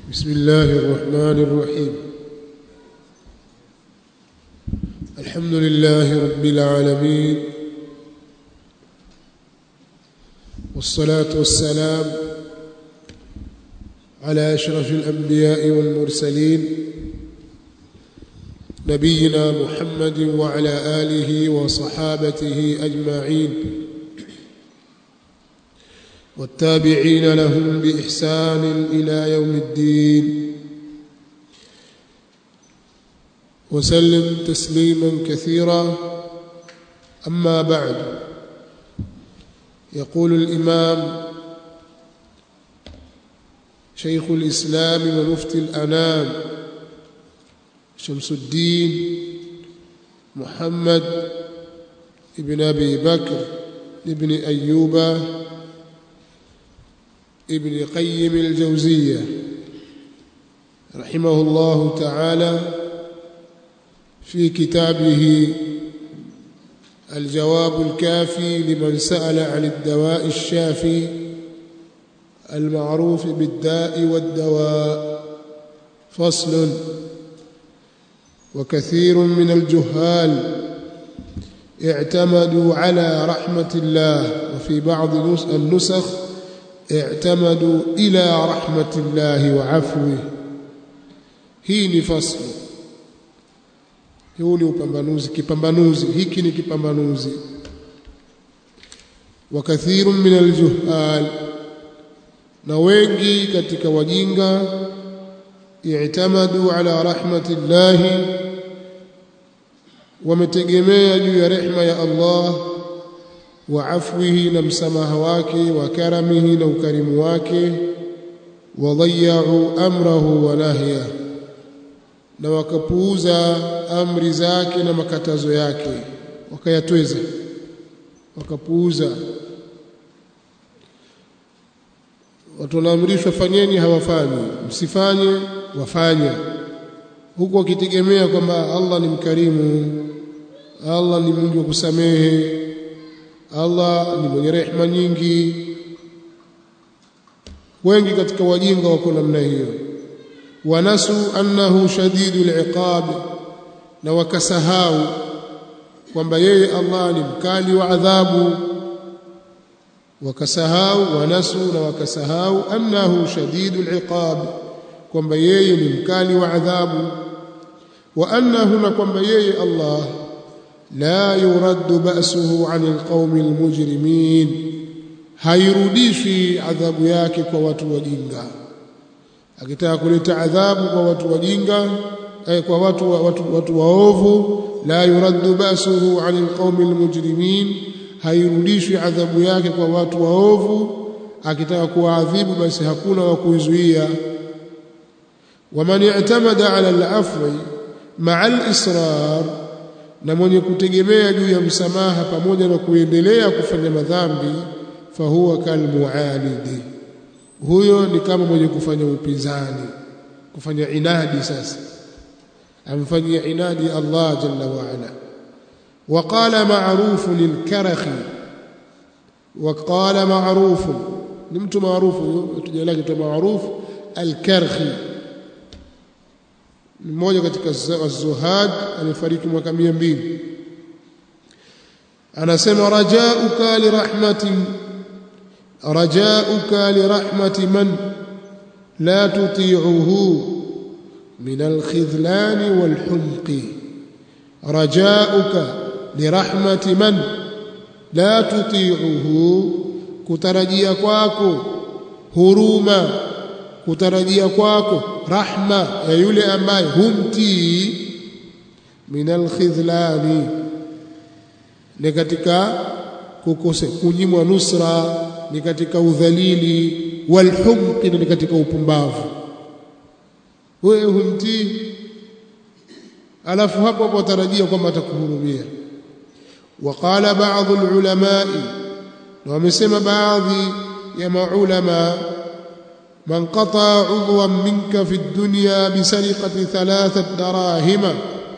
بسم الله الرحمن الرحيم. الحمد لله رب العالمين، والصلاة والسلام على أشرف الأنبياء والمرسلين نبينا محمد وعلى آله وصحابته أجمعين والتابعين لهم بإحسان إلى يوم الدين، وسلم تسليما كثيرا. أما بعد، يقول الإمام شيخ الإسلام ومفتي الأنام شمس الدين محمد ابن أبي بكر ابن أيوب ابن قيم الجوزية رحمه الله تعالى في كتابه الجواب الكافي لمن سأل عن الدواء الشافي المعروف بالداء والدواء. فصل: وكثير من الجهال اعتمدوا على رحمة الله، وفي بعض النسخ اعتمدوا إلى رحمة الله وعفوه. hii ni faslu, huu ni upambanuzi, kipambanuzi hiki ni kipambanuzi. وكثير من الجهال, na wengi katika wajinga, i'tamadu ala rahmatillahi, wametegemea juu ya rehema ya Allah, wa afwihi, na msamaha wake, wa karamihi, na ukarimu wake, wa dhayya'u amrahu wa nahya, na wakapuuza amri zake na makatazo yake, wakayatweza, wakapuuza. Watu wanaamrishwa fanyeni, hawafanyi; msifanye, wafanya, huku wakitegemea kwamba Allah ni mkarimu, Allah ni mwingi wa kusamehe, Allah ni mwenye rehema nyingi. Wengi katika wajinga wako namna hiyo. Wanasu annahu shadidul iqab, na wakasahau kwamba yeye Allah ni mkali wa adhabu. Wakasahau, wanasu, na wakasahau, annahu shadidul iqab, kwamba yeye ni mkali wa adhabu. Wa annahu, na kwamba yeye Allah la yuraddu ba'suhu 'anil qaumil mujrimin, hairudishi adhabu yake kwa watu wajinga. Akitaka kuleta adhabu kwa watu wajinga, kwa watu waovu, la yuraddu ba'suhu 'anil qaumil mujrimin, hairudishi adhabu yake kwa watu waovu. Akitaka kuadhibu, basi hakuna wa kuizuia. Waman i'tamada 'ala al-'afwi ma'a al-israr, na mwenye kutegemea juu ya msamaha pamoja na kuendelea kufanya madhambi, fahuwa kalmu'anidi, huyo ni kama mwenye kufanya upinzani, kufanya inadi. Sasa amfanyia inadi Allah jalla wa ala. Waqala ma'rufun al-karakhi, waqala ma'rufun, ni mtu maarufu, tujalaki tu maarufu al-karakhi, mmoja katika az-zuhad, alifariki mwaka 200. Anasema rajauka li rahmati man la tuti'uhu min al-khidlan wal-humqi. Rajauka li rahmati man la tuti'uhu, kutarajia kwako huruma, kutarajia kwako rahma ya yule ambaye humtii, min al-khidlani, ni katika kunyimwa nusra, ni katika udhalili, walhumqi, ni katika upumbavu. Wewe humtii, alafu hapo hapo watarajia kwamba atakuhurumia. Waqala ba'dhu al-ulamai, na wamesema baadhi ya maulama, man qata 'udwan minka fi ad-dunya bi sariqati 3 darahima,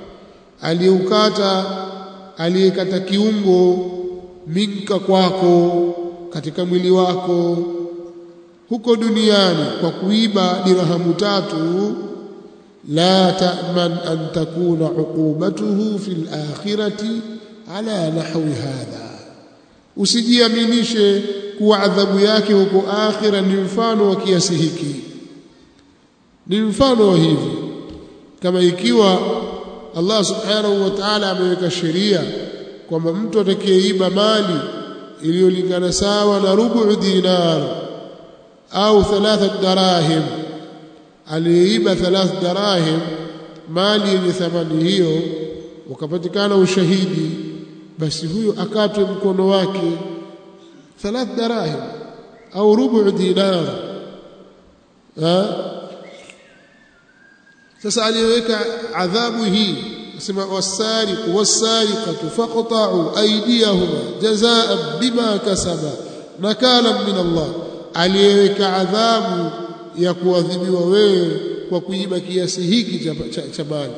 aliyekata kiungo minka, kwako, katika mwili wako, huko duniani kwa kuiba dirhamu 3 la ta'man an takuna uqubatuhu fil akhirati ala nahwi hadha, usijiaminishe kuwa adhabu yake huko akhira ni mfano wa kiasi hiki, ni mfano wa hivi. Kama ikiwa Allah subhanahu wa ta'ala ameweka sheria kwamba mtu atakayeiba mali iliyolingana sawa na rubu dinar au 3 darahim, aliyeiba 3 darahim, mali yenye thamani hiyo, ukapatikana ushahidi, basi huyo akatwe mkono wake 3 darahim au rubu dinar. Sasa aliyeweka adhabu hii asema wasariqu wasariqatu faqta'u aydiyahuma jazaan bima kasaba nakalan min Allah, aliyeweka adhabu ya kuadhibiwa wewe kwa kuiba kiasi hiki cha mali.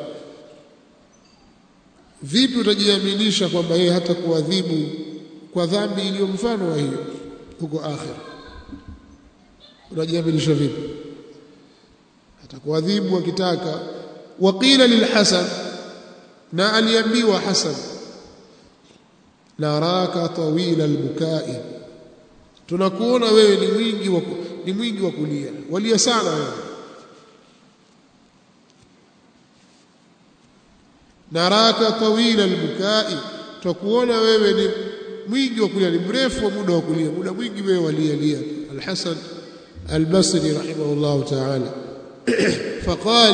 Vipi utajiaminisha kwamba yeye hata kuadhibu kwa dhambi iliyo mfano wa hiyo huko akhira? Unajiaminisha vipi? atakuadhibu akitaka. Waqila lilhasan, na aliambiwa Hasan, naraka tawila albukai, tunakuona wewe ni mwingi wa kulia, walia sana wewe. Naraka tawila albukai, tunakuona wewe ni mwingi wa kulia, ni mrefu wa muda wa kulia, muda mwingi wewe walia. Al-Hasan al-Basri rahimahullah ta'ala. Faqal,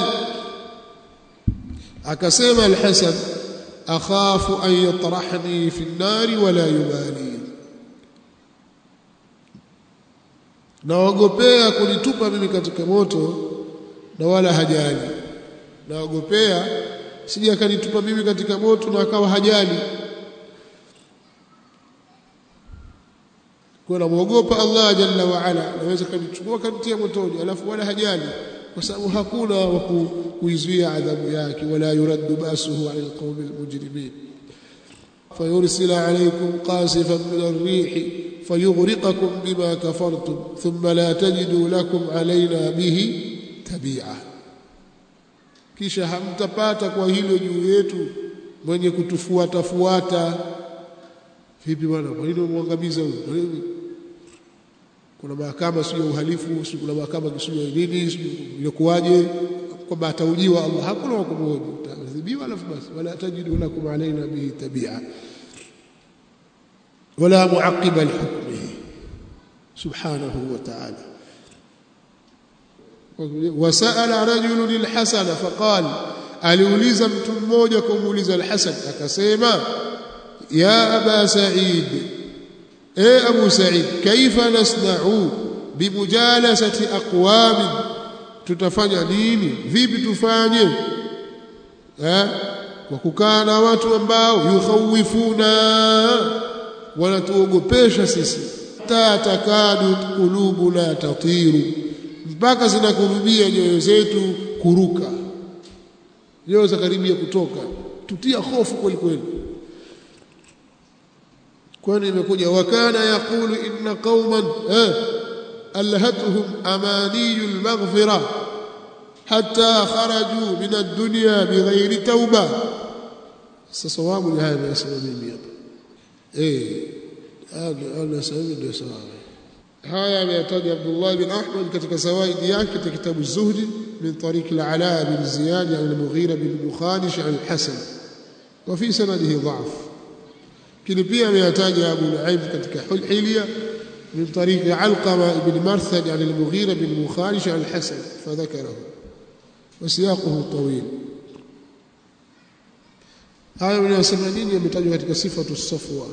akasema Al-Hasan, akhafu an yatrahni fi an-nar wala yubali, naogopea kunitupa mimi katika moto na wala hajali. Naogopea sije akanitupa mimi katika moto na akawa hajali. Kwa namuogopa Allah jalla wa ala, naweza kanichukua kanitia motoni alafu wala hajali, kwa sababu hakuna wa kuizuia adhabu yake. Wala yuraddu basuhu ala alqawmi almujrimin fayursila alaykum qasifan min ar-rih fayughriqakum bima kafartum thumma la tajidu lakum alayna bihi tabi'a, kisha hamtapata kwa hilo juu yetu mwenye kutufuata. Vipi bwana, kwa nini muangamiza huyo? Kuna mahakama sio uhalifu, sio kuna mahakama sio nini, ilikuwaje kwamba ataujiwa Allah? Hakuna wakumhoji, utaadhibiwa alafu basi. Wala tajidu lakum alaina bihi tabi'a wala muaqiba lihukmihi subhanahu wa ta'ala. Wasala rajulun lilhasan faqala, aliuliza mtu mmoja kumuuliza Al-Hasan akasema, ya aba Sa'id, Abu Sa'id, kaifa nasna'u bimujalasati aqwamin, tutafanya nini, vipi tufanye kwa kukaa na watu ambao yukhawifuna, wanatuogopesha sisi, takadu qulubuna tatiru, mpaka zinakurubia nyoyo zetu kuruka, nyoyo za karibia kutoka, tutia hofu kweli kweli. Kwani imekuja wakana yaqulu inna qauman alhatuhum amaniyul maghfira hatta kharaju min ad-dunya bighayri tauba. Sasa sawabu ni haya nasema mimi hapa, ana sababu ndio sawabu. Haya ameyataja Abdullah bin Ahmad katika zawaidi yake katika kitabu Zuhdi min tariq al-Ala bin Ziyad an al-Mughira bin Mukhanish an al-Hasan, wa fi sanadihi dha'f. Kile pia ameyataja Abu Nu'aym katika Hilya min tariq Alqama ibn Marthad an al-Mughira bin Mukhanish an al-Hasan fadhakarahu wa siyaquhu tawil. Haya ni 80 yametajwa katika sifatu as-safwa.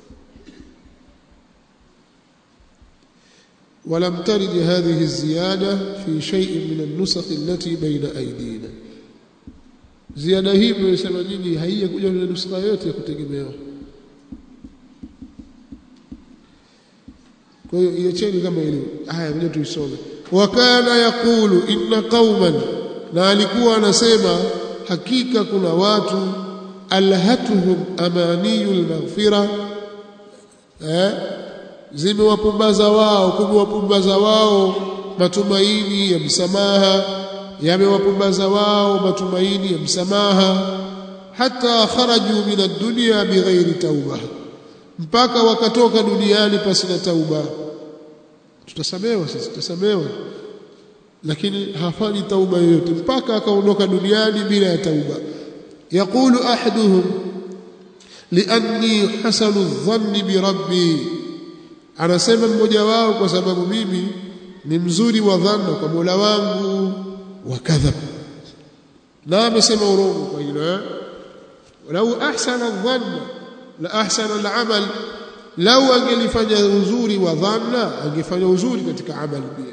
ولم ترد هذه الزيادة في شيء من النسخ التي بين أيدينا. زيادة hii mnasema nini, haijakuja kwenye nuskha yote ya kutegemewa. Kwa hiyo iacheni kama ilivyo. Haya ngoja tuisome. Wakana yaqulu inna qauman, na alikuwa anasema hakika kuna watu alhatuhum amaniyul maghfira, zimewapumbaza wao, kumewapumbaza wao matumaini ya msamaha, yamewapumbaza wao matumaini ya msamaha, hata kharaju min ad-dunya bighairi tauba, mpaka wakatoka duniani pasina tauba. Tutasamewa sisi, tutasamewa, lakini hafanyi tauba yoyote mpaka akaondoka duniani bila ya tauba. Yaqulu ahaduhum lianni hasanu dhanni bi rabbi, anasema mmoja wao kwa sababu mimi ni mzuri wa dhanna kwa Mola wangu. Wa kadhab, na amesema urongo kwa hilo. Walau ahsana dhanna la ahsana al-amal, lau angelifanya uzuri wa dhanna angefanya uzuri katika amali pia.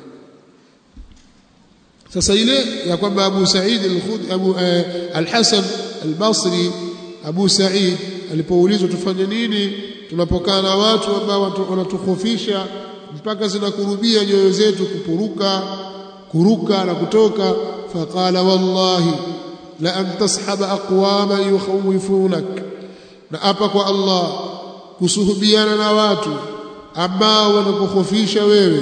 Sasa ile ya kwamba Abu Sa'id al-Hasan al-Basri, Abu Sa'id alipoulizwa tufanye nini tunapokaa na watu ambao wanatukhofisha mpaka zinakurubia nyoyo zetu kuruka na kutoka, faqala wallahi la an tashaba aqwama yukhawifunak, na apa kwa Allah kusuhubiana na watu ambao wanakukhofisha wewe,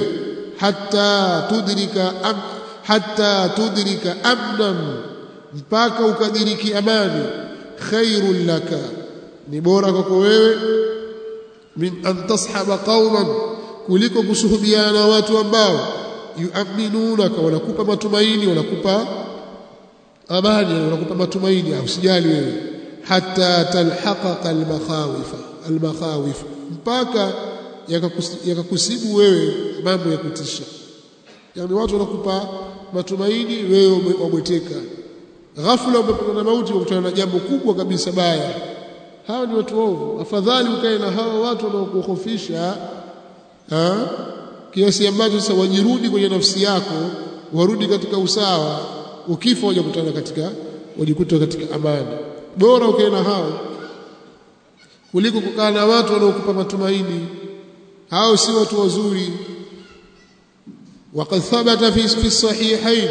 hatta tudrika amnan, mpaka ukadiriki amani, khairul laka, ni bora kwako wewe, min an tashaba qauman, kuliko kusuhubiana na watu ambao yu'minunaka, wanakupa matumaini, wanakupa amani, wanakupa matumaini, usijali wewe, hatta talhaqaka al-makhawif, mpaka yakakusibu wewe mambo ya kutisha. Yani watu wanakupa matumaini, wewe wabweteka, ghafla umepatwa na mauti, ukutana na jambo kubwa kabisa baya. Hawa ni watu waovu. Afadhali ukae na hawa watu wanaokukhofisha kiasi ambacho sasa wajirudi kwenye nafsi yako, warudi katika usawa, ukifa wajikuta katika amani. Bora ukae na hao kuliko kukaa na watu wanaokupa matumaini. Hao si watu wazuri. وقد ثبت في الصحيحين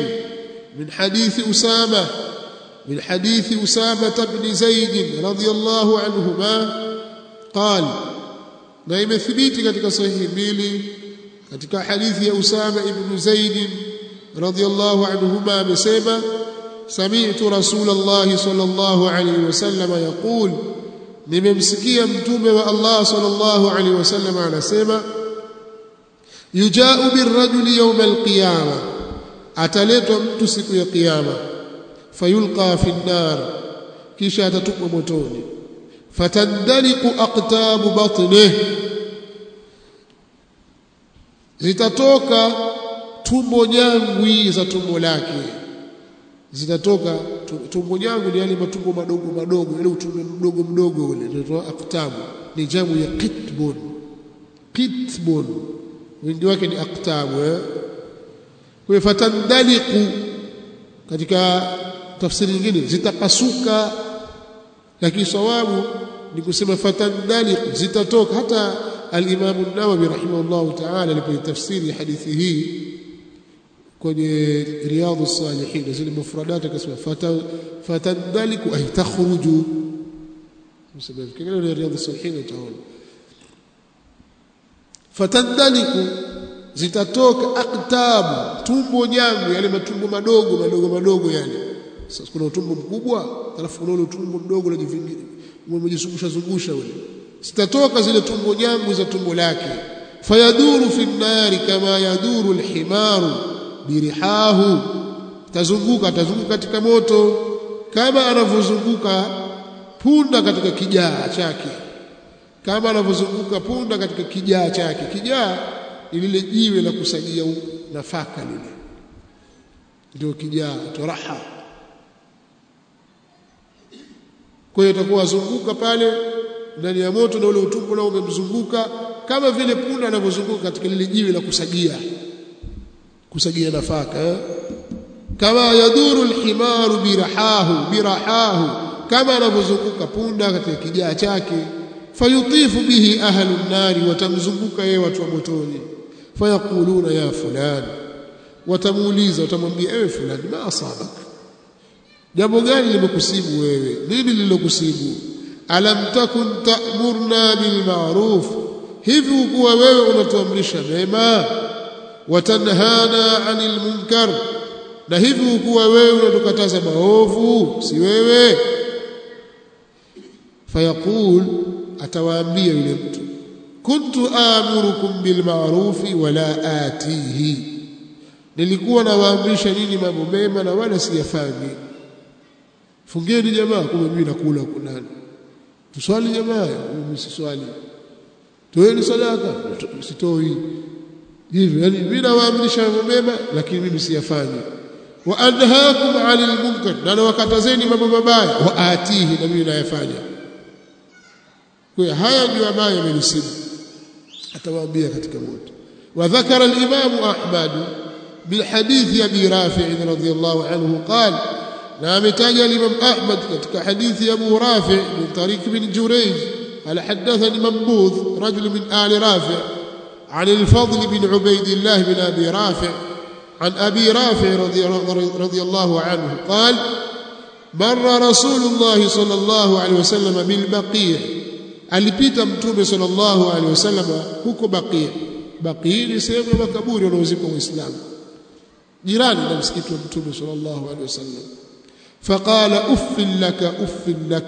من حديث أسامة بن زيد رضي الله عنهما قال، na imethibiti katika sahihi mbili katika hadithi ya Usama ibn Zaid radhiyallahu anhuma, amesema sami'tu Rasulullah sallallahu alayhi wasallam yaqul, nimemsikia mtume wa Allah sallallahu alayhi wasallam anasema, yuja'u birrajuli yawm alqiyama, ataletwa mtu siku ya kiyama, fayulqa fi an-nar, kisha atatupwa motoni, fatandaliqu aqtabu batnih, zitatoka tumbo nyangwi za tumbo lake. Zitatoka tumbo nyangwi, ni yale matumbo madogo, ile utumbo mdogo ule ndio aqtabu, ni jamu ya qitbun, wingi wake ni aqtabu. Kwa fatandaliqu, katika tafsiri nyingine zitapasuka, lakini sawabu ni kusema fatandaliqu, zitatoka. Hata al-Imam an-Nawawi rahimahullah ta'ala alipotafsiri hadithi hii kwenye Riyadhus Salihin, zile mufradat akasema fatandaliqu ay takhruju, msema kile Riyadhus Salihin utaona fatandaliqu, zitatoka aqtabu, tumbo nyangu, yale matumbo madogo yale. Sasa kuna utumbo mkubwa, alafu kuna ule tumbo mdogo umejizungusha ule. Zitatoka zile tumbo nyangu za tumbo lake, fayaduru fi an-nari kama yaduru al-himaru birihahu, tazunguka katika moto kama anavyozunguka punda katika kijaa chake, Kijaa ni lile jiwe la kusagia nafaka, lile ndio kijaa, toraha. Kwa hiyo atakuwa azunguka pale ndani ya moto, na ule utumbo nao umemzunguka kama vile punda anavyozunguka katika lile jiwe la kusagia nafaka. Kama yaduru al-himaru birahahu, kama anavyozunguka punda katika kijaa chake. Fayutifu bihi ahlu an-nari, watamzunguka yeye watu wa motoni. Fayaquluna ya fulan, watamuuliza, watamwambia ewe fulani, ma asabak, jambo gani limekusibu wewe, nini lilokusibu? Alam takun ta'murna bil ma'ruf hivi ukuwa wewe unatuamrisha mema watanhana 'anil munkar na hivi ukuwa wewe unatukataza maovu si wewe fayaqul atawaambia yule mtu kuntu amurukum bil ma'rufi wala atihi nilikuwa nawaamrisha nini mambo mema na wala siyafanyi fungeni jamaa kumbe mimi nakula huko ndani tuswali jamaa mimi siswali toeni sadaka sitoi hivi yani mimi nawaamrisha mambo mema lakini mimi siyafanyi wa anhaakum 'anil munkar na nawakatazeni mambo mabaya wa atihi na mimi nayafanya kwa haya ndio ambayo yamenisibu atawaambia katika moto wa dhakara al-imam Ahmad bil hadith Abi Rafi' radhiyallahu anhu qala na ametaja al-imam Ahmad katika hadithi Abu Rafi' min tariq bin Jurayj ala hadathani Mambudh rajul min ali Rafi' عن الفضل بن عبيد الله بن أبي رافع عن أبي رافع رضي الله عنه قال مر رسول الله صلى الله عليه وسلم بالبقيع alipita mtume sallallahu alaihi wasallam huko Baqi ni sehemu ya makaburi wanaozikwa waislamu jirani na msikiti wa mtume sallallahu alaihi wasallam faqala uffil lak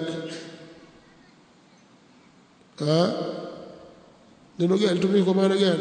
neno gani tumii kwa maana gani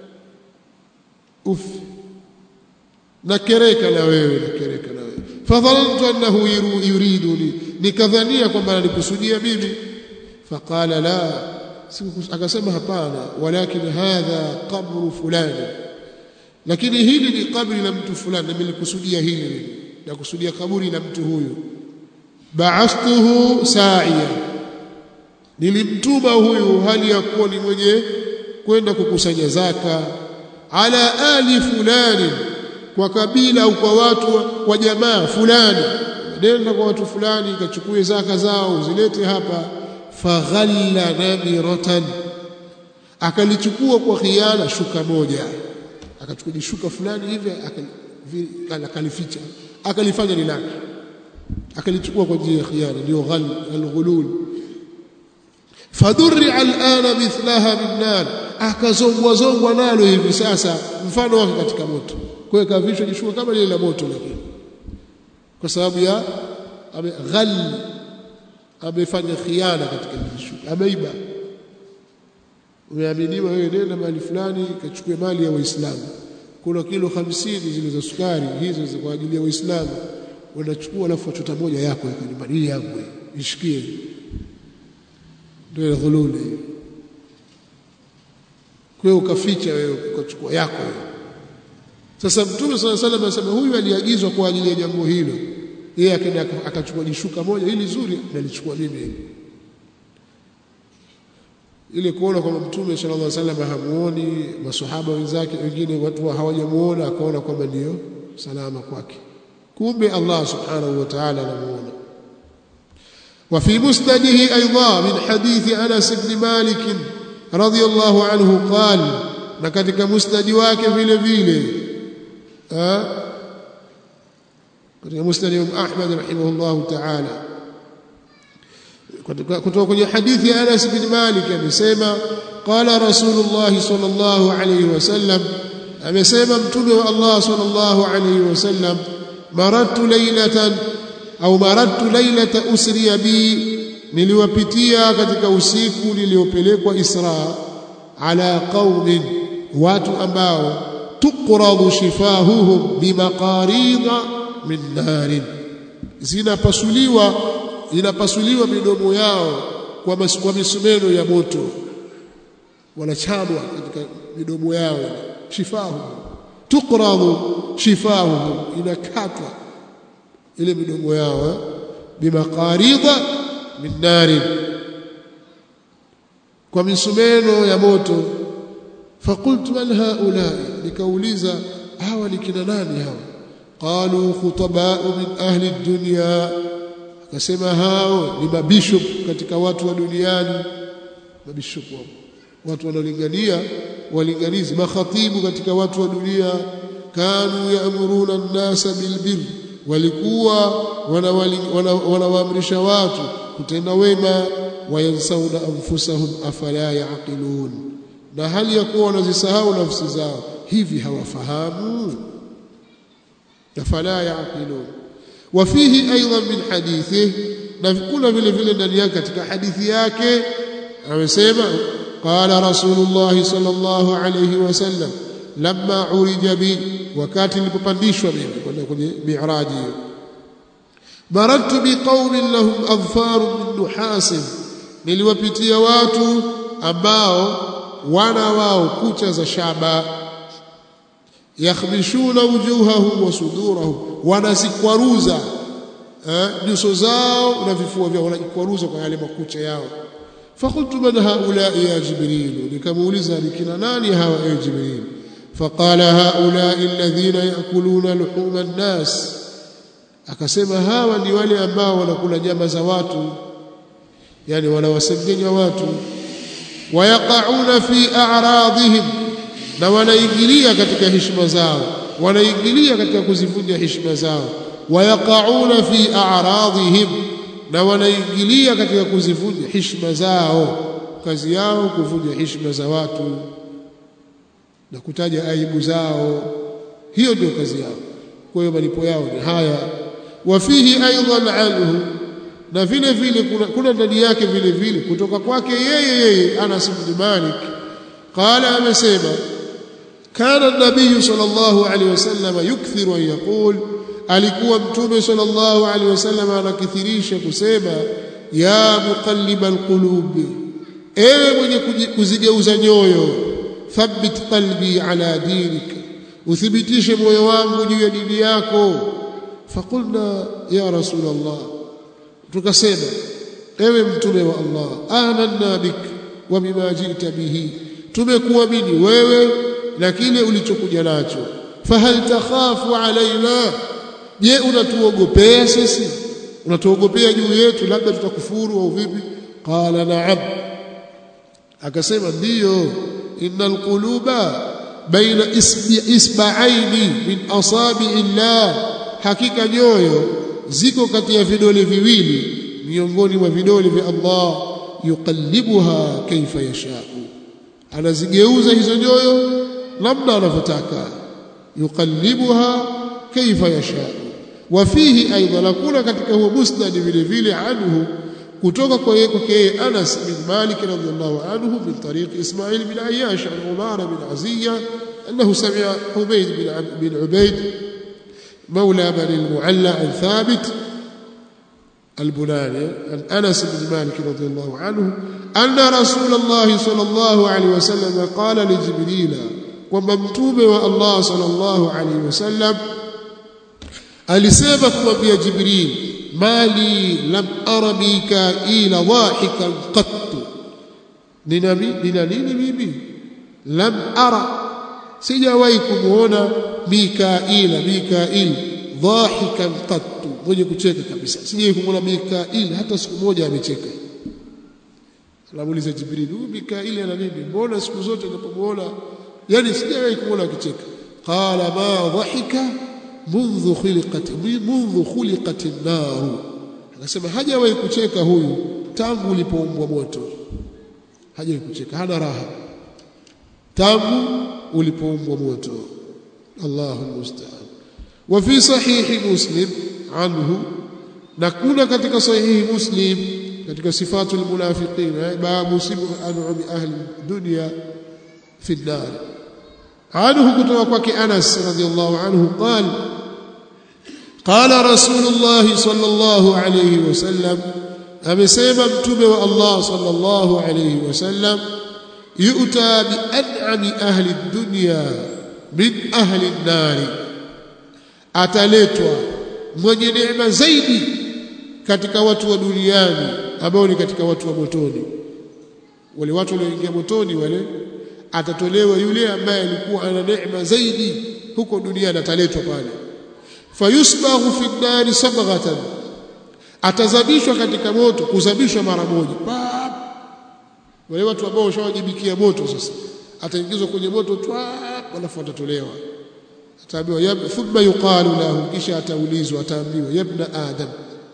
nakereka na wewe fadhalantu annahu yuriduni nikadhania kwamba alikusudia mimi faqala la akasema hapana walakin hadha qabru fulani lakini hili ni kaburi la mtu fulani na nilikusudia hili na kusudia kaburi la mtu huyu ba'astuhu sa'iya nilimtuma huyu hali ya kuwa ni mwenye kwenda kukusanya zaka ala ali fulani kwa kabila au kwa watu kwa jamaa fulani nenda kwa watu fulani kachukue zaka zao uzilete hapa faghalla namiratan akalichukua kwa khiana shuka moja akachukua shuka fulani hivi akalificha akalifanya ni lake akalichukua kwa njia ya khiana ndio ghulul fadurri al'ana mithlaha min nar akazongwa nalo hivi sasa mfano wake katika moto kwa hiyo kavishwa jishuka kama lile la moto lakini kwa sababu ya amefanya khiana katika jishuka ameiba umeaminiwa wewe nenda mahali fulani kachukue mali ya waislamu kuna kilo 50 zile za sukari hizo kwa ajili ya waislamu unachukua alafu chota moja yako ya nyumbani yangu ishikie ndio ghululi kwa ukaficha wewe ukachukua yako sasa mtume sallallahu alaihi wasallam anasema huyu aliagizwa kwa ajili ya jambo hilo yeye akaenda akachukua jishuka moja ili zuri nalichukua mimi ile kuona kwamba mtume sallallahu alaihi wasallam hamuoni maswahaba wenzake wengine watu hawajamuona akaona kwamba ndio salama kwake kumbe Allah subhanahu wa ta'ala anamuona وفي مسنده أيضا من حديث أنس بن مالك رضي الله عنه قال لكتك مسند واك vile كتك مسند أحمد رحمه الله تعالى kutoka kwenye hadithi ya Anas bin Malik amesema qala Rasulullah sallallahu alayhi wasallam amesema mtume wa Allah sallallahu alayhi wasallam maratu laylata usriya bi niliwapitia katika usiku niliopelekwa Isra ala qaumin watu ambao tuqradu shifahuhum bimaqarida min narin inapasuliwa midomo yao kwa misumeno ya moto wanachanwa katika midomo yao shifahu tuqradu shifahu inakatwa ile midomo yao bimaqarida min narin kwa misumeno ya moto faqultu man haula nikauliza hawa ni kina nani hawa qalu khutaba'u min ahli ad-dunya akasema hao ni mabishop katika watu wa duniani mabishop watu wanalingania walinganizi makhatibu katika watu wa dunia kanu yaamuruna an-nasa bilbir walikuwa wanawaamrisha watu kutenda wema wayansawna anfusahum afala yaqilun na hali ya kuwa wanazisahau nafsi zao. Hivi hawafahamu? Fala yaqilun. Wa fihi aidan min hadithi, na kuna vile vile ndani yake katika hadithi yake amesema qala rasulullah sallallahu alayhi wasallam lamma urija bi, wakati nilipopandishwa mimi kwenda kwenye mi'raji, marartu biqaumin lahum adfarun min nuhasin, niliwapitia watu ambao wana wao kucha za shaba, yakhmishuna wujuhahum wa sudurahum, wanasikwaruza nyuso zao na vifua vyao, wanajikwaruza kwa yale makucha yao. Fakultu man haula ya Jibril, nikamuuliza ni kina nani hawa ya Jibril? Faqala haula alladhina yakuluna luhuma an-nas, akasema hawa ni wale ambao wanakula nyama za watu, yani wanawasengenya watu. Wayaqauna fi a'radihim, na wanaingilia katika heshima zao, wanaingilia katika kuzivunja heshima zao. Wayaqauna fi a'radihim, na wanaingilia katika kuzivunja heshima zao. Kazi yao kuvunja heshima za watu na kutaja aibu zao, hiyo ndio kazi yao. Kwa hiyo malipo yao ni haya. Wa fihi aidan anhu, na vile vile kuna ndani yake vile vile kutoka kwake yeye Anas ibn Malik, qala, amesema kana an-nabiy sallallahu alayhi wasallam yukthiru an yaqul, alikuwa mtume sallallahu alayhi wasallam anakithirisha kusema ya muqallibal qulub, ewe mwenye kuzigeuza nyoyo, thabbit qalbi ala dinik, uthibitishe moyo wangu juu ya dini yako. Faqulna ya rasulullah, tukasema ewe mtume wa Allah, amanna bik wa bima jita bihi, tumekuamini wewe na kile ulichokuja nacho. Fahal takhafu alaina, je unatuogopea sisi? Unatuogopea juu yetu, labda tutakufuru au vipi? Qala na'am, akasema ndiyo. Innal quluba baina isba'aini min asabi'i llah, hakika nyoyo ziko kati ya vidole viwili miongoni mwa vidole vya Allah. Yuqallibuha kaifa yasha'u, anazigeuza hizo nyoyo namna anavyotaka. Yuqallibuha kaifa yasha'u. Wa fihi aidan, kuna katika huo musnad vile vile anhu, kutoka kwa yeye Anas bin Malik radhiyallahu anhu min tariq Ismail bin Ayyash an Umar bin Aziyya annahu sami'a Humayd bin Ubayd مولى بني المعلى عن ثابت البناني عن أنس بن مالك رضي الله عنه أن رسول الله صلى الله عليه وسلم قال لجبريل، وممتوب والله صلى الله عليه وسلم alisema kumwambia Jibril, mali lam ara Mikaila dhahikan qattu, nina nini mimi? Lam ara, sijawahi kumuona Mikail dhahikan qattu, mwenye kucheka kabisa. Sijawahi kumuona Mikail hata siku moja amecheka. Anamuuliza Jibril, huyu Mikail ana nini? Mbona siku zote ninapomuona, yani sijawahi kumuona akicheka. Qala ma dhahika منذ خلقت النار, akasema hajawahi kucheka huyu tangu ulipoumbwa moto. Hajawahi kucheka, hana raha tangu ulipoumbwa moto. Allahu musta'an. Wa fi sahih Muslim anhu, na kuna katika sahihi Muslim katika sifatul munafiqin, babu sibu an'ami ahli dunya fi an-nar, عنه kutoka kwake Anas radhiyallahu anhu قال قال رسول الله صلى الله عليه وسلم, amesema mtume wa Allah sallallahu alayhi wasallam, yu'ta bi an'ami ahli ad-dunya min ahli an-nar, ataletwa mwenye neema zaidi katika watu wa duniani ambao ni katika watu wa motoni. Wale watu walioingia motoni wale, atatolewa yule ambaye alikuwa ana neema zaidi huko duniani, ataletwa pale. Fayusbaghu fi an-nar sabghatan, atazabishwa katika moto, kuzabishwa mara moja. Wale watu ambao washawajibikia moto sasa, ataingizwa kwenye moto twap, alafu atatolewa. Ataambiwa thumma yuqalu lahu, kisha ataulizwa, ataambiwa yabna adam,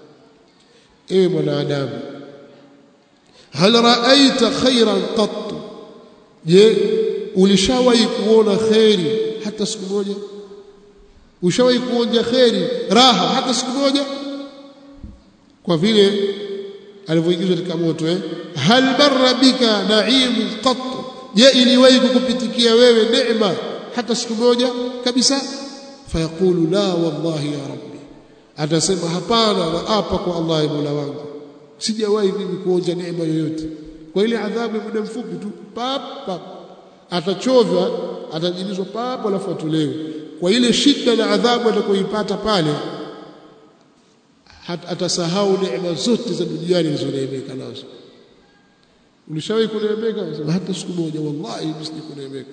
ewe mwanadamu, hal ra'aita khairan qat, je ulishawahi kuona khairi hata siku moja? Ushawahi kuonja khairi raha hata siku moja? Kwa vile alivyoingizwa katika moto hal barra bika na'imu qat, je iliwahi kukupitikia wewe neema hata siku moja kabisa? Fayaqulu la wallahi ya rabbi, atasema hapana, na apa kwa Allah mola wangu sijawahi mimi kuonja neema yoyote. Kwa ile adhabu ya muda mfupi tu pap atachovya, atajilizwa pap alafu atolewe. Kwa ile shida na adhabu atakayoipata pale atasahau neema zote za duniani alizoneemeka nazo. Ulishawahi kuneemeka? Hata siku moja wallahi msikuneemeka.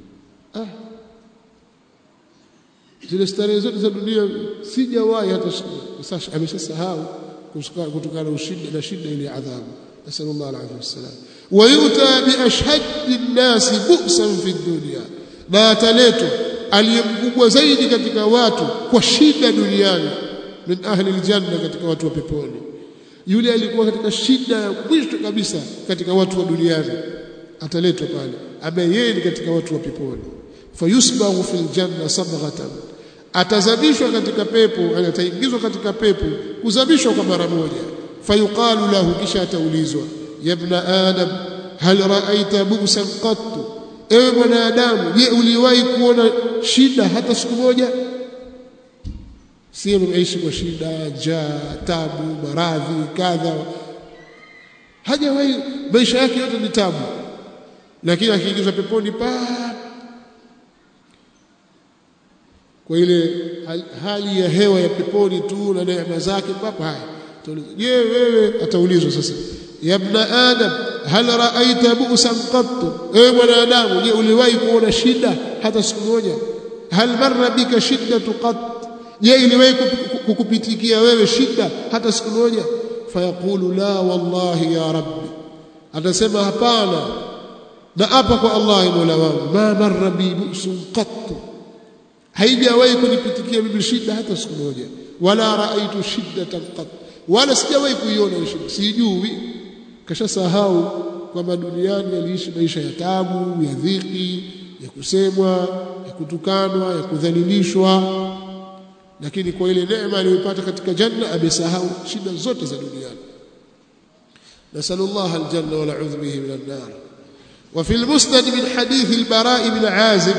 Zile starehe zote za dunia sijawahi hata siku. Sasa ameshasahau kutokana na shida ile adhabu. Nasallallahu alayhi wasallam. Wa yuta bi ashhaddi an-nas bu'san fi dunya, na ataletwa aliyemkubwa zaidi katika watu kwa shida duniani, min ahli aljanna, katika watu wa peponi. Yule alikuwa katika shida ya mwisho kabisa katika watu wa duniani, ataletwa pale ambaye yeye ni katika watu wa peponi. Fayusbaghu fil janna sabghatan, atazabishwa katika pepo, ataingizwa katika pepo kuzabishwa kwa mara moja. Fayuqalu lahu, kisha ataulizwa, ya ibn adam hal ra'aita bu'san qat, ewe mwanadamu je uliwahi kuona shida hata siku moja? Sio umeishi kwa shida, njaa, tabu, maradhi kadha, hajawahi, maisha yake yote ni tabu. Lakini akiingizwa peponi kwa ile hali ya hewa ya peponi tu na neema zake haya, je wewe, ataulizwa sasa, ya ibn adam hal ra'aita bu'san qat, ewe mwanadamu je uliwahi kuona shida hata siku moja? Hal marra bika shiddatu qat, je iliwahi kukupitikia wewe shida hata siku moja? Fayaqulu la wallahi ya rabbi, atasema hapana, na apa kwa Allah mola wangu, ma marra bi bu'sun qat, haijawahi kunipitikia mimi shida hata siku moja. Wala raaitu shiddatan qat, wala sijawahi kuiona shida, sijui. Kashasahau kwamba duniani aliishi maisha ya tabu, ya dhiki, ya kusemwa, ya kutukanwa, ya kudhalilishwa. Lakini kwa ile neema aliyopata katika janna amesahau shida zote za duniani. Nasallallahu aljanna wa na'udhu bihi minan nar. Wa fi al-musnad min hadith al-Bara' ibn Azib,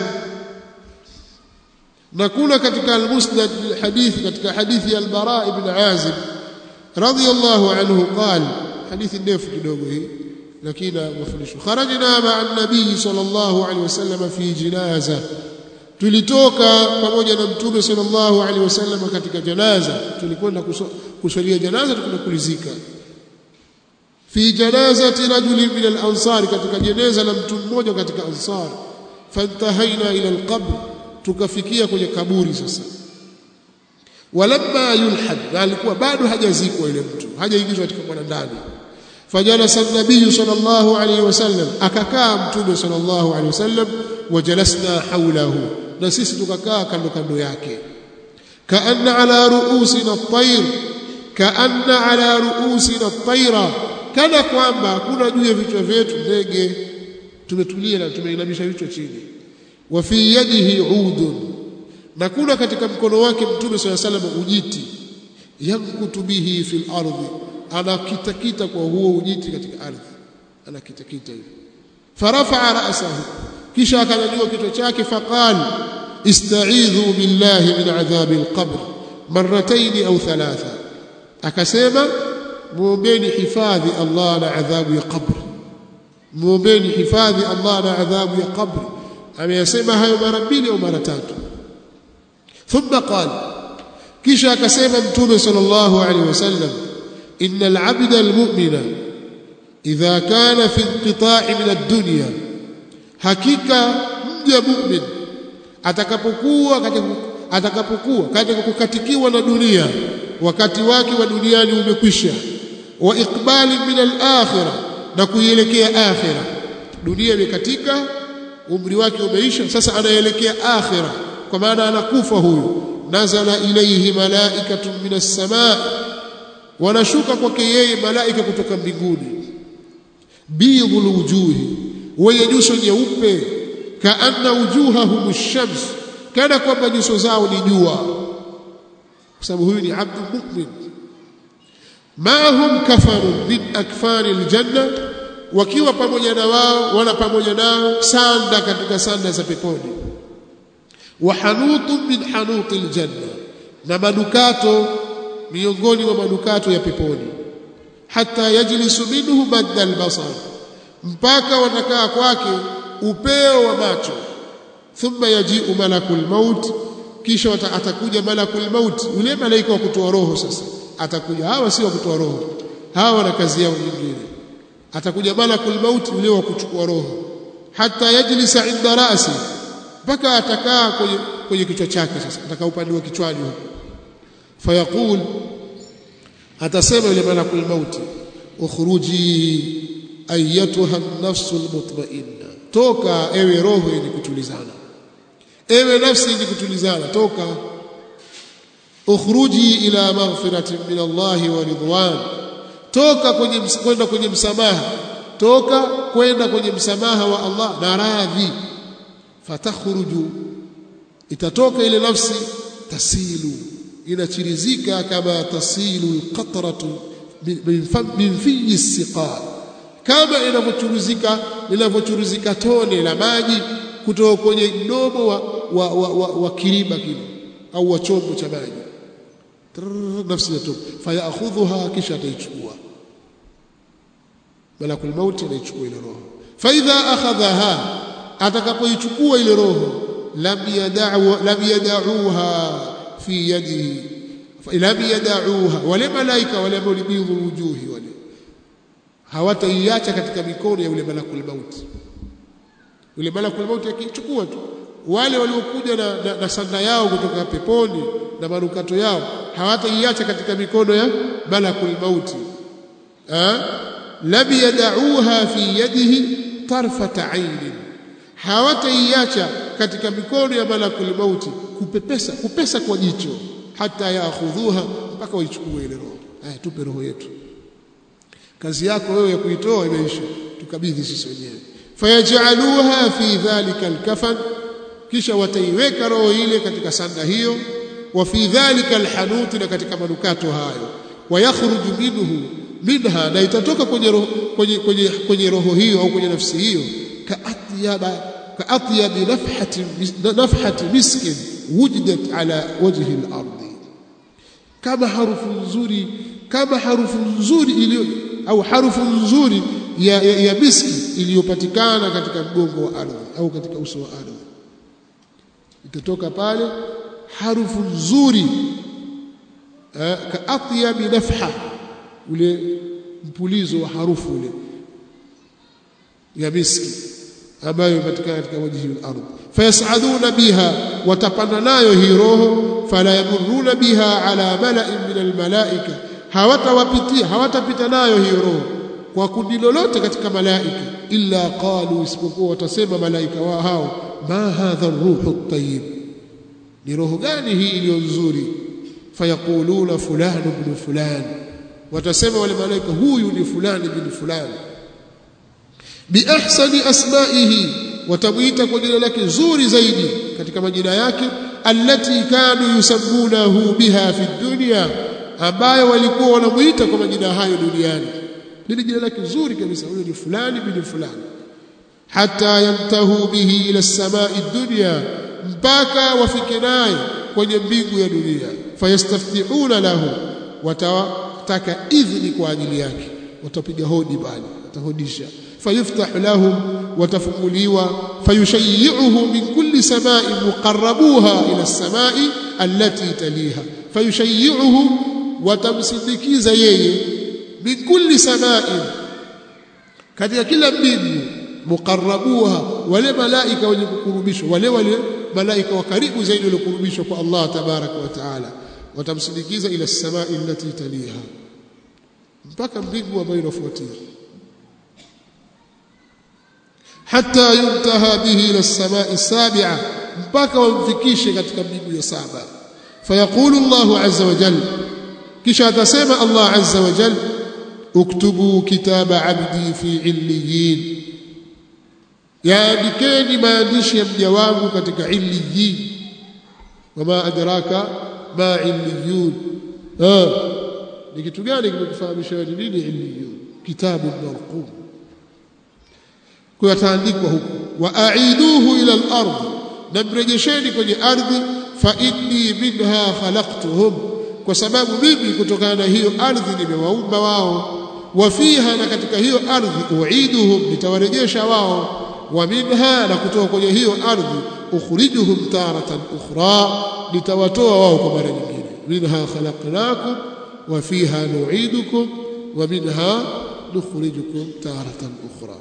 nakuna katika al-musnad hadith, katika hadithi al-Bara' ibn Azib radiyallahu anhu qala, hadithi ndefu kidogo hii lakini mafundisho. Kharajna ma'a an-nabii sallallahu alayhi wasallam fi jinaza, tulitoka pamoja na mtume sallallahu alaihi wasallam katika janaza, tulikwenda kuswalia janaza, tukakulizika. Fi janazati rajulin min al-ansar, katika jeneza la mtu mmoja katika ansar. Fantahaina ila al-qabr, tukafikia kwenye kaburi sasa. Walamma yulhad, alikuwa bado hajazikwa ile mtu, hajaingizwa katika mwanandani. Fajalasa an-nabiy sallallahu alaihi wasallam, akakaa mtume sallallahu alaihi wasallam. Wajalasna hawlahu, na sisi tukakaa kando yake. Kaanna ala ruusina at-tayr, kaanna ala ruusina at-tayra, kana kwamba kuna juu ya vichwa vyetu ndege. Tumetulia na tumeinamisha vichwa chini. Wa fi yadihi udun, na kuna katika mkono wake mtume sallallahu alaihi wasallam ujiti. Yankutu bihi fil ardi, anakitakita kwa huo ujiti katika ardhi, anakitakita hivi. Farafa'a ra'sahu, kisha akanyanyua kichwa chake. Faqala ista'idhu billahi min adhabi al-qabr marratayn aw thalatha, akasema muombeni hifadhi Allah na adhabu ya qabr, muombeni hifadhi Allah na adhabu ya qabr. Ameyasema hayo mara mbili au mara tatu. Thumma qala, kisha akasema mtume sallallahu alaihi wasallam, innal 'abda al-mu'mina idha kana fi inqita'i min ad-dunya, hakika mja mu'min atakapokuwa katika kukatikiwa na dunia, wakati wake wa duniani umekwisha. Wa iqbali min al-akhirah, na kuielekea akhirah. Dunia imekatika, umri wake umeisha, sasa anaelekea akhirah, kwa maana anakufa huyu. Nazala ilayhi malaikatun min as-samaa, wanashuka kwake yeye malaika kutoka mbinguni. Bidhul wujuhi wenye nyuso nyeupe, kaanna wujuhahum ash-shams, kana kwamba nyuso zao ni jua, kwa sababu huyu ni abdu mu'min. Ma'ahum kafanun min akfani al-janna, wakiwa pamoja na wao, wana pamoja nao sanda katika sanda za peponi. Wa hanutun min hanuti al-janna, na manukato miongoni mwa manukato ya peponi. Hatta yajlisu minhu madda al-basar, mpaka watakaa kwake upeo wa macho. Thumma yaji'u malakul maut, kisha atakuja malakul maut, yule malaika wa kutoa roho. Sasa atakuja, hawa si wa kutoa roho, hawa wana kazi yao nyingine. Atakuja malakul maut, yule wa kuchukua roho. Hatta yajlisa inda ra'si, mpaka atakaa kwenye kichwa chake. Sasa atakaa upande wa kichwani huko. Fayaqul, atasema yule malakul maut, ukhruji ayyatuha an-nafsu al-mutma'inna, toka ewe roho yenye kutulizana, ewe nafsi yenye kutulizana, toka. Ukhruji ila maghfiratin min Allah wa ridwan, toka kwenda kwenye msamaha, toka kwenda kwenye msamaha wa Allah na radhi. Fatakhruju, itatoka ile nafsi, tasilu, inachirizika kama tasilu alqatratu min fi as-siqa, kama inavyochuruzika tone la maji kutoka kwenye mdomo wa kiriba kile au wa chombo cha maji. Nafsi yatoka, fayakhudhuha, kisha ataichukua malakul maut, anaichukua ile roho. Fa idha akhadhaha, atakapoichukua ile roho, lam yad'uha fi yadihi, lam yad'uha, wale malaika wale walibidhu wujuhi, wale hawataiacha katika mikono ya yule malakul maut. Yule malakul maut akichukua tu, wale waliokuja na sanda yao kutoka peponi na manukato yao hawataiacha katika mikono ya malakul maut. Lam yad'uha fi yadihi tarfata 'ain, hawataiacha katika mikono ya malakul maut kupesa kwa jicho. Hata yaakhudhuha, mpaka waichukue ile roho. Tupe roho yetu, kazi yako wewe ya kuitoa imeisha, tukabidhi sisi wenyewe. Fayaj'aluha fi dhalika al-kafan, kisha wataiweka roho ile katika sanda hiyo. Wa fi dhalika al-hanut, na katika manukato hayo. Wayakhruju minha, na itatoka kwenye roho hiyo au kwenye nafsi hiyo, kaatyab nafhati miskin wujidat ala wajhi al-ardi, kama harufu nzuri iliyo au harufu nzuri ya miski iliyopatikana katika mgongo wa ardhi au katika uso wa ardhi. Itatoka pale harufu nzuri, kaatyab nafha, ule mpulizo wa harufu ule ya miski ambayo ipatikana katika wajhi al-ardh. Fayasaduna biha, watapanda nayo hii roho. Fala yamuruna biha ala mala'in min al-malaika, hawatapita nayo hii roho kwa kundi lolote katika malaika. Illa qalu, isipokuwa watasema malaika wao hao, ma hadha ar-ruhu at-tayyib, ni roho gani hii iliyo nzuri? Fayaquluna fulan ibn fulan, watasema wale malaika, huyu ni fulani bin fulani. Biahsani asma'ihi, watamuita kwa jina lake zuri zaidi katika majina yake. Allati kanu yusammunahu biha fi dunya, ambayo walikuwa wanamuita kwa majina hayo duniani. Lile jina lake zuri kabisa, huyo ni fulani bin fulani. Hatta yantahu bihi ila as-sama'i dunya, mpaka wafike naye kwenye mbingu ya dunia. Fayastaftihuna lahu, watawataka idhni kwa ajili yake, watapiga hodi bali, watahodisha. Fayuftah lahum, watafunguliwa. Fayushayyi'uhu min kulli sama'in muqarrabuha ila as-sama'i allati taliha, fayushayyi'uhu, watamsindikiza yeye, min kulli sama'in, katika kila mbingu, muqarrabuha, wale malaika wenye kukurubishwa, wale malaika wa karibu zaidi wale kukurubishwa kwa Allah tabaraka wa taala, watamsindikiza ila as-sama'i allati taliha, mpaka mbingu ambayo inafuatia. Hatta yuntaha bihi ila as-sama'i as-sabi'a, mpaka wamfikishe katika mbingu ya saba. Fayaqulu Allahu azza wa jalla, kisha atasema Allah azza wa jalla, uktubu kitaba 'abdi fi 'illiyin, yaandikeni maandishi ya mja wangu katika illiyin. Wama adraka ma illiyun. Ni kitu gani kimekufahamisha wewe nini illiyun? Kitabu marqum, kwa taandikwa huko. Wa aiduhu ila al-ardh, na mrejesheni kwenye ardhi. Fa inni minha khalaqtuhum, kwa sababu mimi kutokana na hiyo ardhi nimewaumba wao. Wa fiha, na katika hiyo ardhi, uiduhum, nitawarejesha wao. Wa minha, na kutoka kwenye hiyo ardhi, ukhrijuhum taratan ukhra, nitawatoa wao kwa mara nyingine. Minha khalaqnakum wa fiha nu'idukum wa minha nukhrijukum taratan ukhra.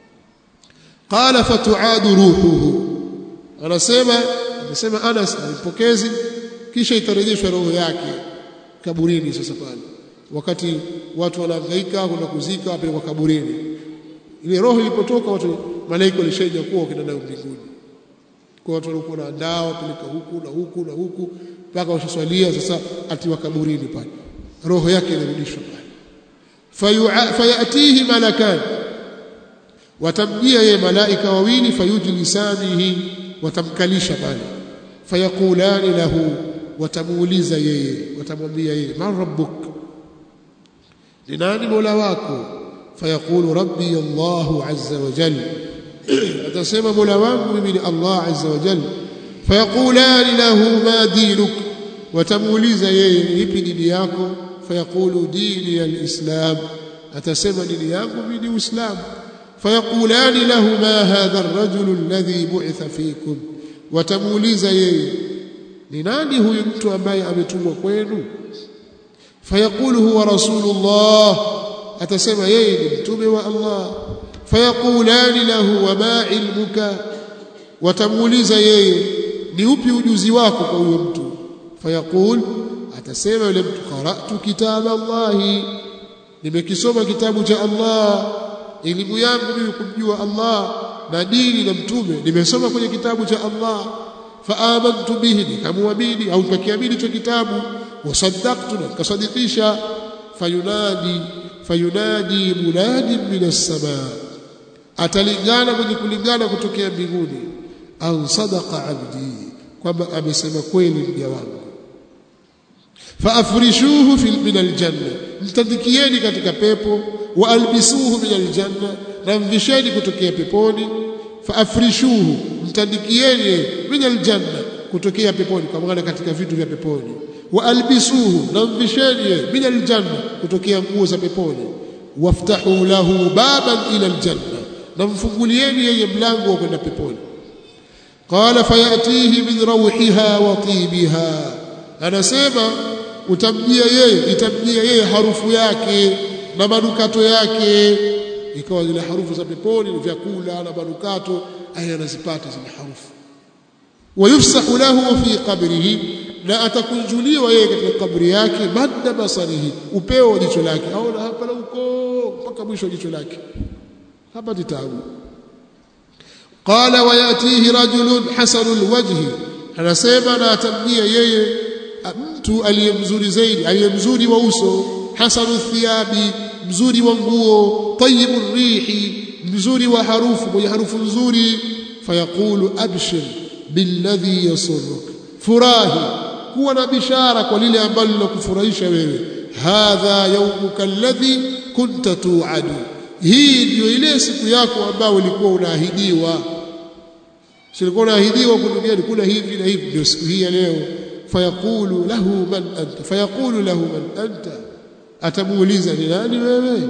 Qala fatu'adu ruhuhu, anasema Anas alipokezi, kisha itarejeshwa roho yake kaburini. Sasa pale wakati watu wanahangaika kwenda kuzika pale kwa kaburini, ile roho ilipotoka, watu malaika walishaja kuwa kina nayo mbinguni, kwa watu walikuwa na dawa peleka huku na huku na huku mpaka washaswalia. Sasa atiwa kaburini pale, roho yake inarudishwa pale. Fayatihi malakan, watamjia yeye malaika wawili. Fayujlisanihi, watamkalisha pale. Fayaqulani lahu, watamuuliza yeye, watamwambia yeye, man rabbuk, ni nani mola wako? Fayaqulu rabbi Allahu azza wa jalla, atasema mola wangu mimi ni Allah azza wa jalla. Fayaqulani lahu ma dinuk, watamuuliza yeye, ni ipi dini yako? Fayaqulu dini al-islam, atasema dini yangu mimi ni Uislamu. Fayaqulani lahu ma hadha ar-rajulu alladhi bu'itha fikum, watamuuliza yeye, ni nani huyu mtu ambaye ametumwa kwenu? Fayaqulu huwa rasulullah, atasema yeye ni mtume wa Allah. Fayaqulani lahu wa ma ilmuka, watamuuliza yeye, ni upi ujuzi wako kwa huyo mtu? Fayaqul, atasema yule mtu, qara'tu kitaba Allahi, nimekisoma kitabu cha Allah. Elimu yangu mimi kumjua Allah na dini na mtume nimesoma kwenye kitabu cha Allah. Fa amantu bihi, nikamwamini au nikakiamini hicho kitabu. Wasaddaqtu, nikasadikisha. Fayunadi munadin minas samaa, atalingana mwenye kulingana kutokea mbinguni, au sadaqa abdi, kwamba amesema kweli mja wangu. Fa afrishuhu min aljanna, mtandikieni katika pepo. Wa albisuhu min aljanna, na mvisheni kutokea peponi. Fa afrishuhu, mtandikieni min aljanna, kutokea peponi, kwa maana katika vitu vya peponi. Wa albisuhu, na mvisheni min aljanna, kutokea nguo za peponi. Waftahu lahu baban ila aljanna, na mfungulieni yeye mlango wa kwenda peponi. Qala fayatihi min rawhiha wa tibiha, anasema utamjia yeye harufu yake na manukato yake. Ikawa zile harufu za peponi ni vyakula na manukato, aya anazipata zile harufu. Wayufsahu lahu fi qabrihi, na atakunjuliwa yeye katika kabri yake. Madda basarihi, upeo wa jicho lake, aona hapa na huko mpaka mwisho wa jicho lake, hapa titabu. Qala wayatihi rajulun hasanul wajhi, anasema na atamjia yeye mtu aliyemzuri zaidi, aliyemzuri wa uso. Hasanu thiyabi, mzuri wa nguo. Tayyibur rihi, mzuri wa harufu, mwenye harufu nzuri. Fayaqulu abshir billadhi yasurruk, furahi, kuwa na bishara kwa lile ambalo linakufurahisha wewe. Hadha yawmuka alladhi kunta tu'adu, hii ndio ile siku yako ambayo ulikuwa unaahidiwa. Silikuwa unaahidiwa duniani kuna hivi na hivi, ndio siku hii ya leo. Fayaqulu lahu man anta, atamuuliza ni nani wewe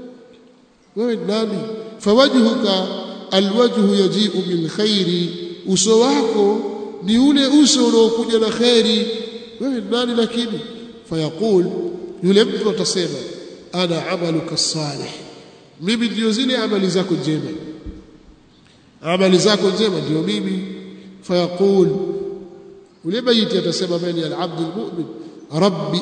ni nani? Fawajhuka alwajhu yaji'u bil khairi, uso wako ni ule uso unaokuja na khairi. Wewe ni nani lakini? Fayaqul, yule mtu atasema, ana amaluka salih, mimi ndio zile amali zako njema, amali zako njema ndio mimi. Fayaqul, yule maiti atasema, mani al-abd al-mu'min, rabbi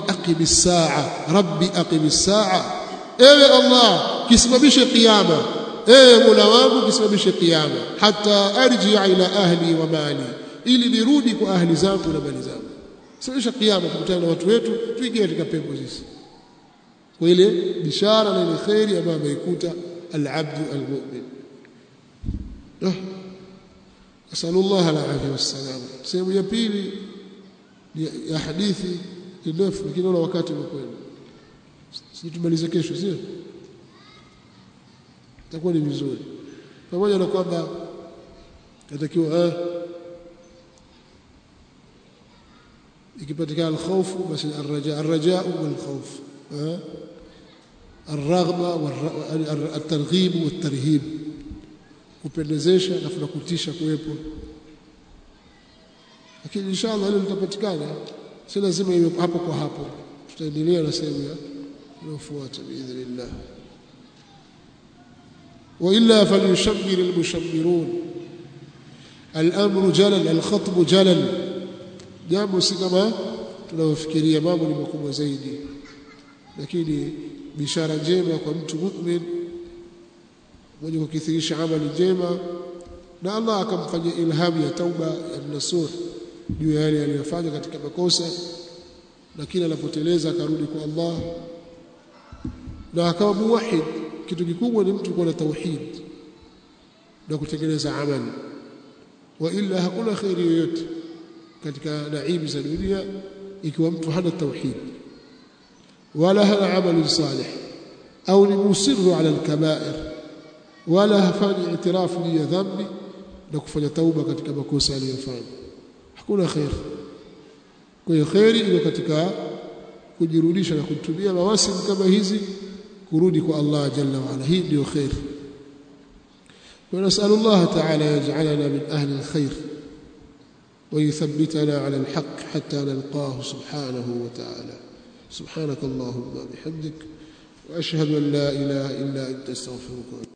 aqim as-sa'a, ewe Allah kisimamishe kiyama, ewe Mola wangu kisimamishe kiyama. Hatta arji'a ila ahli wa mali, ili nirudi kwa ahli zangu na mali zangu. Simamisha kiyama, kukutana na watu wetu, tuingie katika pepo sisi, kwa ile bishara na ile khairi ambayo ameikuta al-abd al-mu'min. asallallahu alaihi wasallam. Sehemu ya pili ya hadithi ni ndefu, lakini naona wakati umekwenda. Sisi tumalize kesho, sio? Itakuwa ni vizuri. Pamoja na kwamba natakiwa ikipatikana al-khawfu basi ar-rajaa wal-khawf, ar-raghba wal-targhib wal-tarhib, kupendezesha na kutisha kuwepo. Lakini inshallah hilo litapatikana, si lazima iwe hapo kwa hapo. Tutaendelea na sehemu inayofuata biidhnillah. Wa illa falyushammir al-mushammirun, al-amru jalal, al-khatbu jalal. Jambo si kama tunavyofikiria, mambo ni makubwa zaidi, lakini bishara njema kwa mtu mu'min mwenye kukithirisha amali njema, na Allah akamfanyia ilhamu ya tauba ya nasuh juu ya yale aliyofanya katika makosa, na kila anapoteleza akarudi kwa Allah na akawa muwahhid. Kitu kikubwa ni mtu kuwa na tauhid na kutekeleza amali, wa illa hakuna khairi yoyote katika naibu za dunia ikiwa mtu hana tauhid wala hana amali salih, au ni musirru ala al-kaba'ir, wala hafanyi itirafu ya dhambi na kufanya tauba katika makosa aliyofanya. Hakuna khair. Kwa hiyo khairi iko katika kujirudisha na kutumia mawasim kama hizi kurudi kwa Allah jalla wa ala. Hii ndio khair. Wa nas'alullah ta'ala yaj'alana min ahli al-khair ويثبتنا على الحق حتى نلقاه سبحانه وتعالى. سبحانك اللهم وبحمدك وأشهد أن لا إله إلا أنت استغفرك.